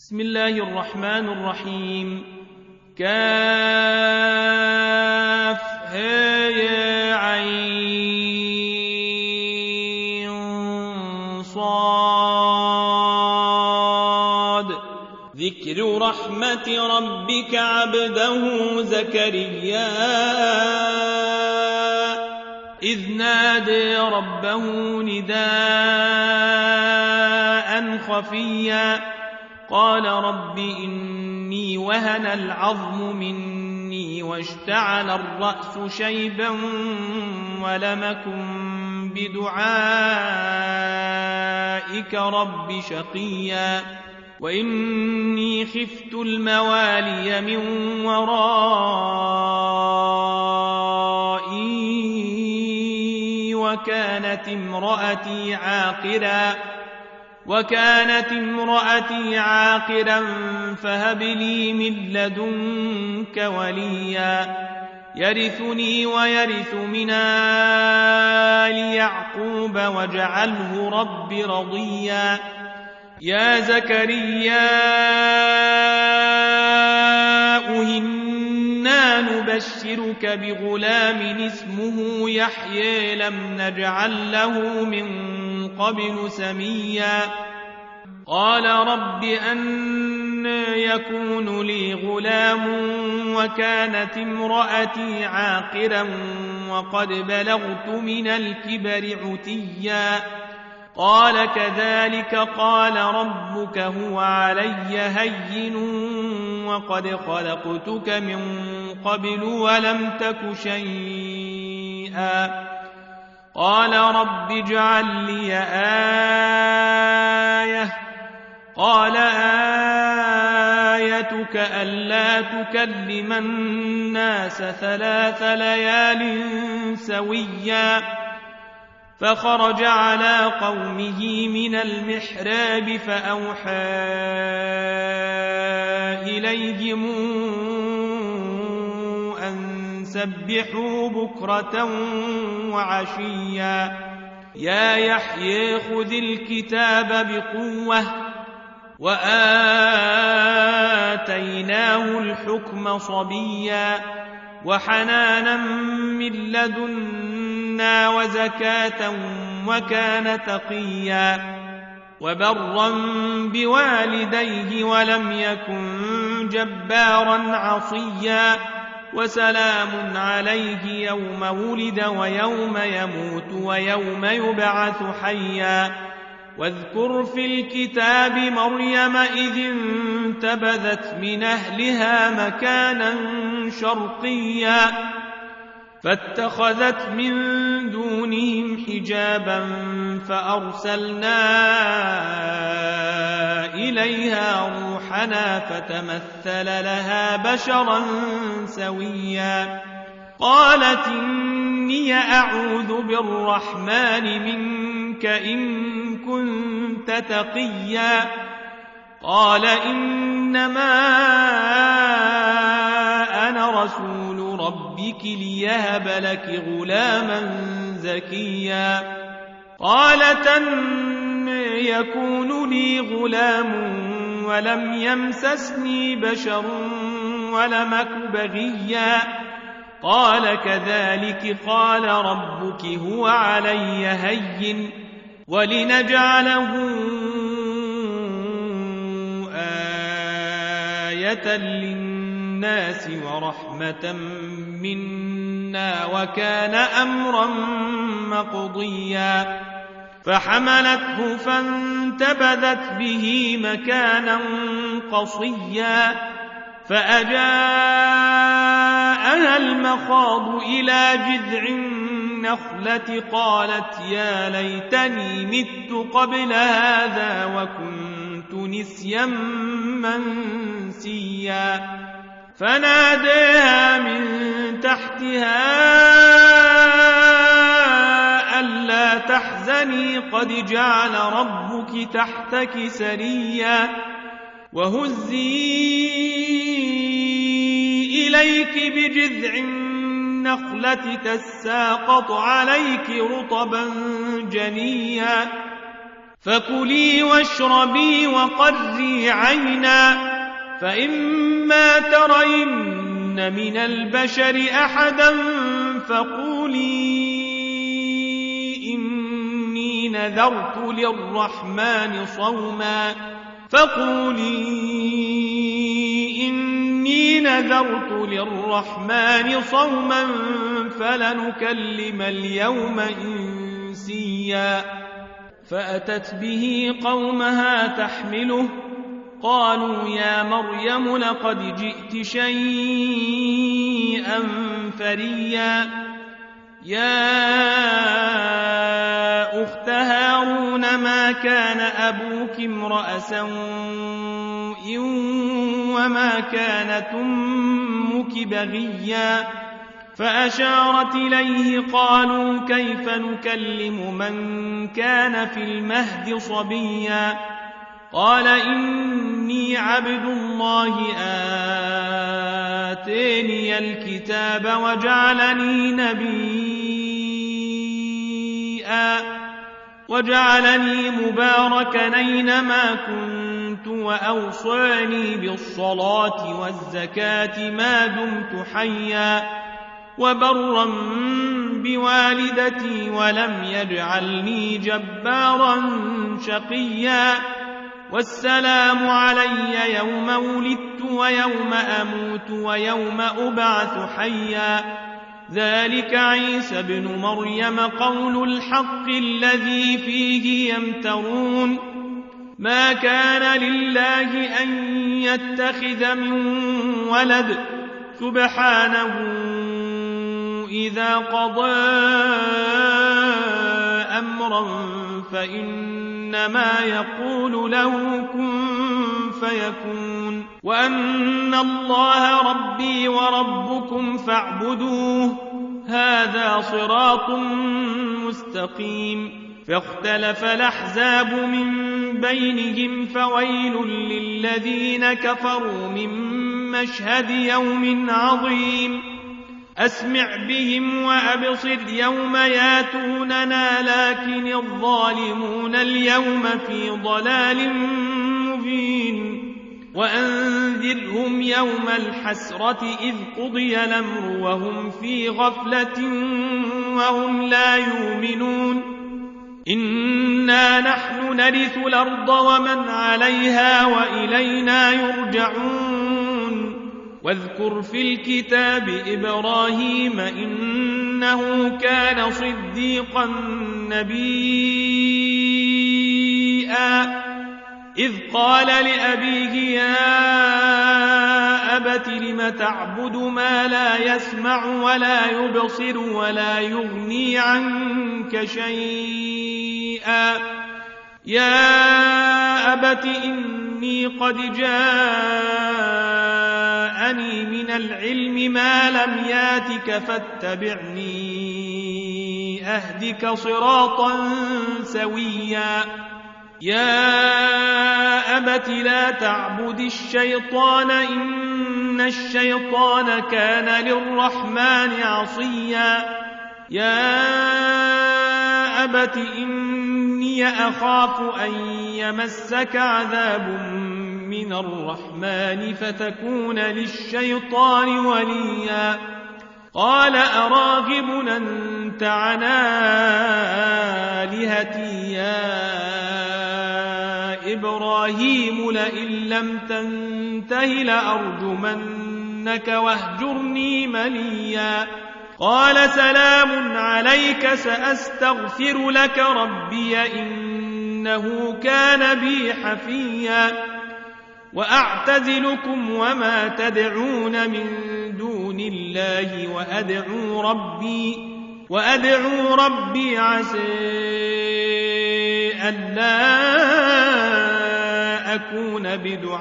بسم الله الرحمن الرحيم. كاف ها يا عين صاد. ذكر رحمة ربك عبده زكريا إذ نادى ربه نداء خفيا قال رب إني وهن العظم مني واشتعل الرأس شيبا ولم أكن بدعائك رب شقيا وإني خفت الموالي من ورائي وكانت امرأتي عاقرا فهب لي من لدنك وليا يرثني ويرث من آل يعقوب واجعله رب رضيا. يا زكريا إنا نبشرك بغلام اسمه يحيى لم نجعل له من قبل سميا. قال رب أنى يكون لي غلام وكانت امرأتي عاقرا وقد بلغت من الكبر عتيا. قال كذلك قال ربك هو علي هين وقد خلقتك من قبل ولم تك شيئا. قال رب اجعل لي آية. قال آيتك ألا تكلم الناس 3 ليال سويا. فخرج على قومه من المحراب فأوحى إليهم أن سبحوا بكرة وعشيا. يا يحيى خذ الكتاب بقوة وآتيناه الحكم صبيا وحنانا من لدنا وزكاة وكان تقيا وبرا بوالديه ولم يكن جبارا عصيا. وسلام عليه يوم ولد ويوم يموت ويوم يبعث حيا. واذكر في الكتاب مريم إذ انتبذت من أهلها مكانا شرقيا فاتخذت من دونهم حجابا فأرسلنا إليها روحنا فتمثل لها بشرا سويا. قالت إني أعوذ بالرحمن منك إن كنت تقيا. قال إنما أنا رسول ربك ليهب لك غلاما زكيا. قالت أن يكون لي غلام ولم يمسسني بشر ولم أك بغيا. قال كذلك قال ربك هو علي هين ولنجعله آية للناس ورحمة منا وكان أمرا مقضيا. فحملته فانتبذت به مكانا قصيا فأجاءها المخاض إلى جذع النخلة قالت يا ليتني مت قبل هذا وكنت نسيا منسيا. فناداها من تحتها ألا تحزني قد جعل ربك تحتك سريا وهزي إليك بجذع النخلة تساقط عليك رطبا جنيا فكلي واشربي وقري عينا، فإما ترين من البشر أحدا فقولي إني نذرت للرحمن صوما فلنكلم اليوم إنسيا. فأتت به قومها تحمله، قالوا يا مريم لقد جئت شيئا فريا. يا أخت هارون ما كان أبوك امرأ سوء وما كانت أمك بغيا. فأشارت إليه، قالوا كيف نكلم من كان في المهد صبيا. قال إني عبد الله آتاني الكتاب وجعلني مباركا أينما كنت وأوصاني بالصلاة والزكاة ما دمت حيا وبرا بوالدتي ولم يجعلني جبارا شقيا. والسلام علي يوم ولدت ويوم أموت ويوم أبعث حيا. ذلك عيسى ابن مريم قول الحق الذي فيه يمترون. ما كان لله أن يتخذ من ولد سبحانه إذا قضى أمرا فإنما يقول له كن فيكون. وأن الله ربي وربكم فاعبدوه هذا صراط مستقيم. فاختلف الأحزاب من بينهم فويل للذين كفروا من مشهد يوم عظيم. أسمع بهم وأبصر يوم ياتوننا لكن الظالمون اليوم في ضلال مبين. وأنذرهم يوم الحسرة إذ قضي الأمر وهم في غفلة وهم لا يؤمنون. إنا نحن نرث الأرض ومن عليها وإلينا يرجعون. واذكر في الكتاب إبراهيم إنه كان صديقا نبيا إذ قال لأبيه يا أبت لم تعبد ما لا يسمع ولا يبصر ولا يغني عنك شيئا. يا أبت إني قد جاءني من العلم ما لم ياتك فاتبعني أهدك صراطا سويا. يا أبت لا تعبد الشيطان إن الشيطان كان للرحمن عصيا. يا أبت إني أخاف أن يمسك عذاب من الرحمن فتكون للشيطان وليا. قال أراغب أنت عن آلهتي يا إبراهيم لئن لم تنته لأرجمنك واهجرني مليا. قال سلام عليك سأستغفر لك ربي إنه كان بي حفيا. وأعتزلكم وما تدعون من دون الله وأدعو ربي عسى ألا أكون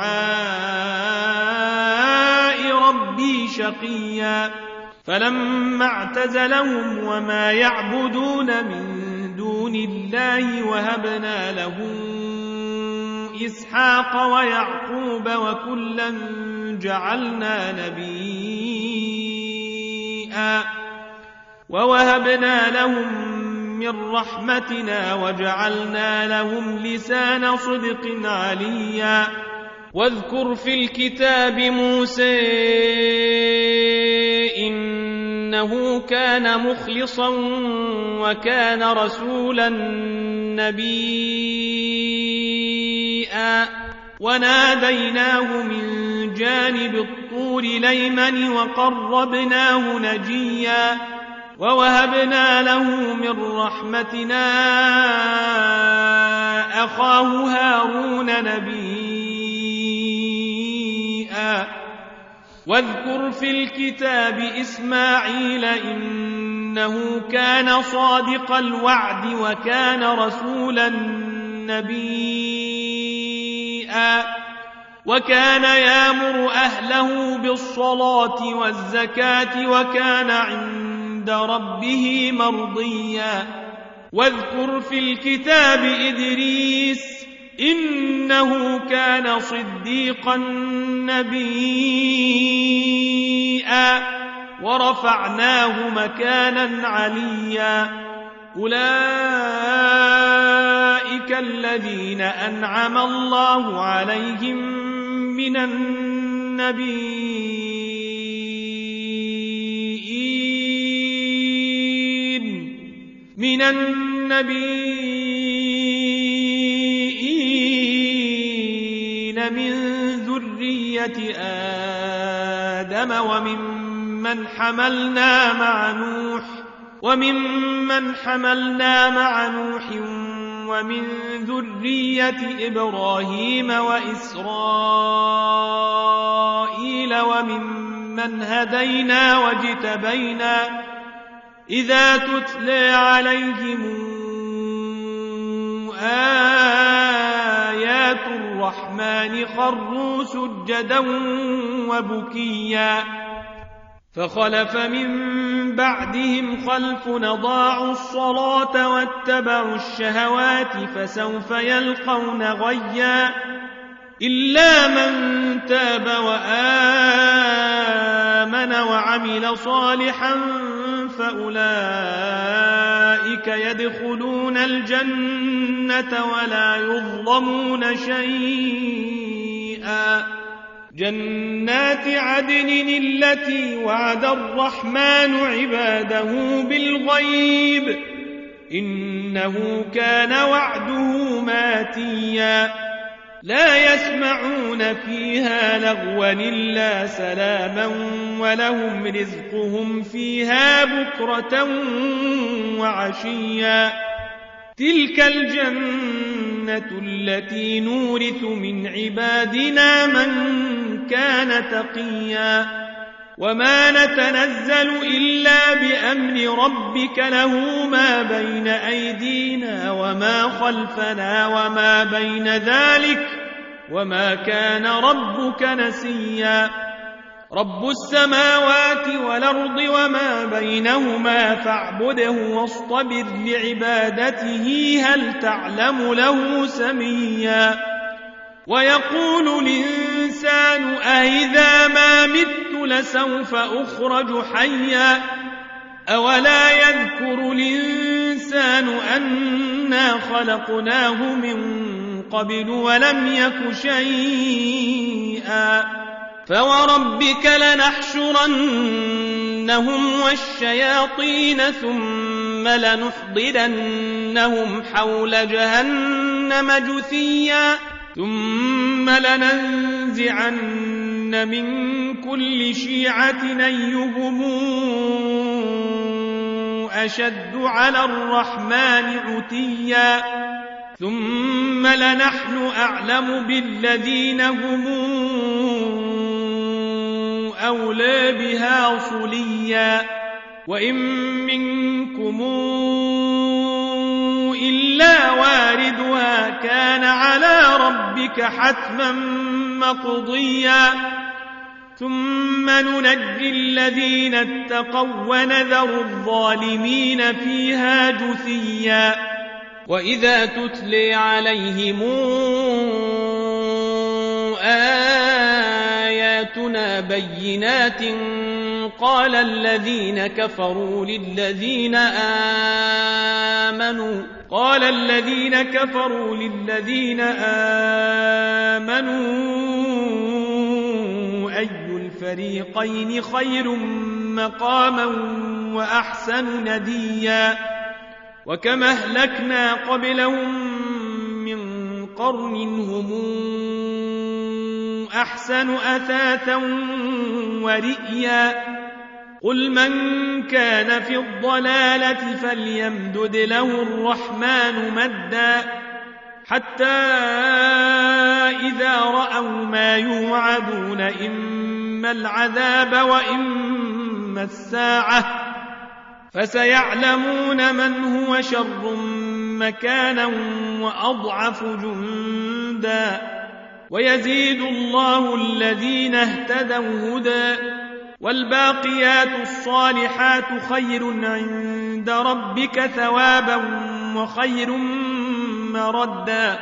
بدعاء ربي شقيا. فلما اعتزلهم وما يعبدون من دون الله وهبنا له إسحاق ويعقوب وكلا جعلنا نبيا ووهبنا لهم من رحمتنا وجعلنا لهم لسان صدق عليا. واذكر في الكتاب موسى إنه كان مخلصا وكان رسولا نبيا وناديناه من جانب الطور الأيمن وقربناه نجيا ووهبنا له من رحمتنا أخاه هارون نبيا. واذكر في الكتاب إسماعيل إنه كان صادق الوعد وكان رسولا نبيا وكان يأمر أهله بالصلاة والزكاة وكان عند ربه مرضيا. واذكر في الكتاب إدريس إنه كان صديقا نبيا ورفعناه مكانا عليا. أولئك الذين أنعم الله عليهم من النبيين من ذرية آدم وممن حملنا مع نوح ومن ذرية إبراهيم وإسرائيل وممن هدينا واجتبينا إذا تتلى عليهم آيات الرحمن خروا سجدا وبكيا. فخلف من بعدهم خلف أضاعوا الصلاة واتبعوا الشهوات فسوف يلقون غيا. إلا من تاب وآمن وعمل صالحا فأولئك يدخلون الجنة ولا يظلمون شيئا. جنات عدن التي وعد الرحمن عباده بالغيب إنه كان وعده ماتيا. لا يسمعون فيها لغوا إلا سلاما ولهم رزقهم فيها بكرة وعشيا. تلك الجنة التي نورث من عبادنا من كان تقيا. وما نتنزل إلا بأمر ربك له ما بين أيدينا وما خلفنا وما بين ذلك وما كان ربك نسيا. رب السماوات والأرض وما بينهما فاعبده واصطبر لعبادته هل تعلم له سميا. ويقول الإنسان أإذا ما مت لسوف أخرج حيا. أولا يذكر الإنسان أنا خلقناه من قبل ولم يك شيئا. فوربك لنحشرنهم والشياطين ثم لنحضرنهم حول جهنم جثيا. ثم لننزعن من كل شيعة أيهم أشد على الرحمن عتيا. ثم لنحن أعلم بالذين هم أولى بها صليا. وإن منكم إلا واردها كان على ربك حتما مقضيا. ثم ننجي الذين اتقوا ونذر الظالمين فيها جثيا. وإذا تتلي عليهم آياتنا بينات قال الذين كفروا للذين آمنوا قال الذين كفروا للذين آمنوا أي الفريقين خير مقاما وأحسن نديا وكم أهلكنا قبلهم من قرن هم أحسن أثاثا ورئيا قل من كان في الضلالة فليمدد له الرحمن مدا حتى إذا رأوا ما يوعدون إما العذاب وإما الساعة فسيعلمون من هو شر مكانا وأضعف جندا ويزيد الله الذين اهتدوا هدى والباقيات الصالحات خير عند ربك ثوابا وخير مردا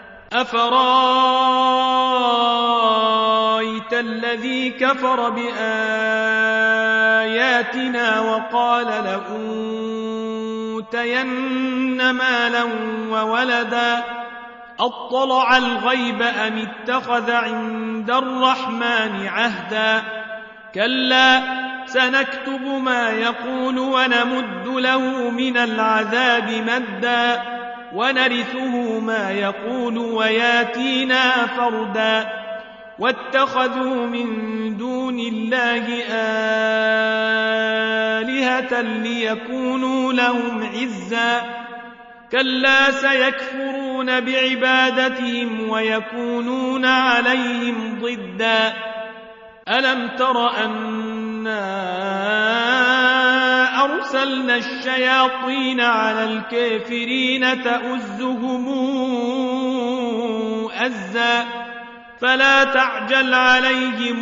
أفرايت الذي كفر بآياتنا وقال لأوتين مالا وولدا أطلع الغيب أم اتخذ عند الرحمن عهدا كلا سنكتب ما يقول ونمد له من العذاب مدا ونرثه ما يقول وياتينا فردا واتخذوا من دون الله آلهة ليكونوا لهم عزا كلا سيكفرون بعبادتهم ويكونون عليهم ضدا ألم تر أنا أرسلنا الشياطين على الكافرين تؤزهم أزا فلا تعجل عليهم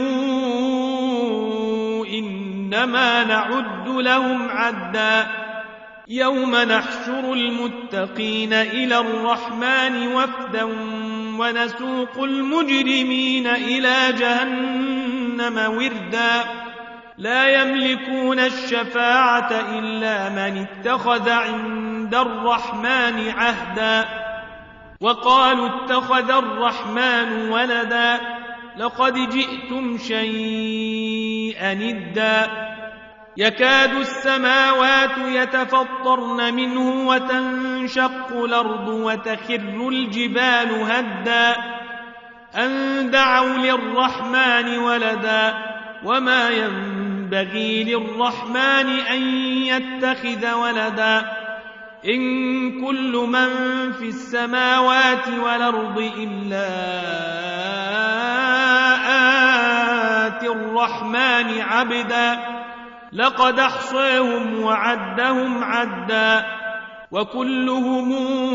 إنما نعد لهم عدا يوم نحشر المتقين إلى الرحمن وفدا ونسوق المجرمين إلى جهنم وردا لا يملكون الشفاعة إلا من اتخذ عند الرحمن عهدا وقالوا اتخذ الرحمن ولدا لقد جئتم شيئا إدا يكاد السماوات يتفطرن منه وتنشق الأرض وتخر الجبال هدا أن دعوا للرحمن ولدا وما ينبغي للرحمن أن يتخذ ولدا إن كل من في السماوات والأرض إلا آتي الرحمن عبدا لقد أحصيهم وعدهم عدا وكلهم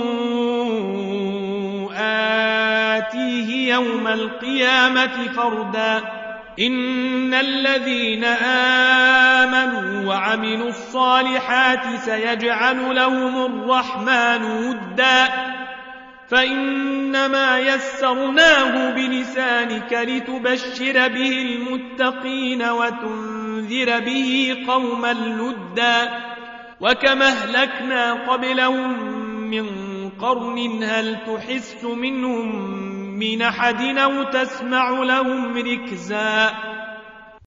آتيه يوم القيامة فردا إن الذين آمنوا وعملوا الصالحات سيجعل لهم الرحمن ودا فإنما يسرناه بلسانك لتبشر به المتقين وتنذر به قوما لدا وكما أهلكنا قبلهم من قرن هل تحس منهم من أحد أو تسمع لهم ركزا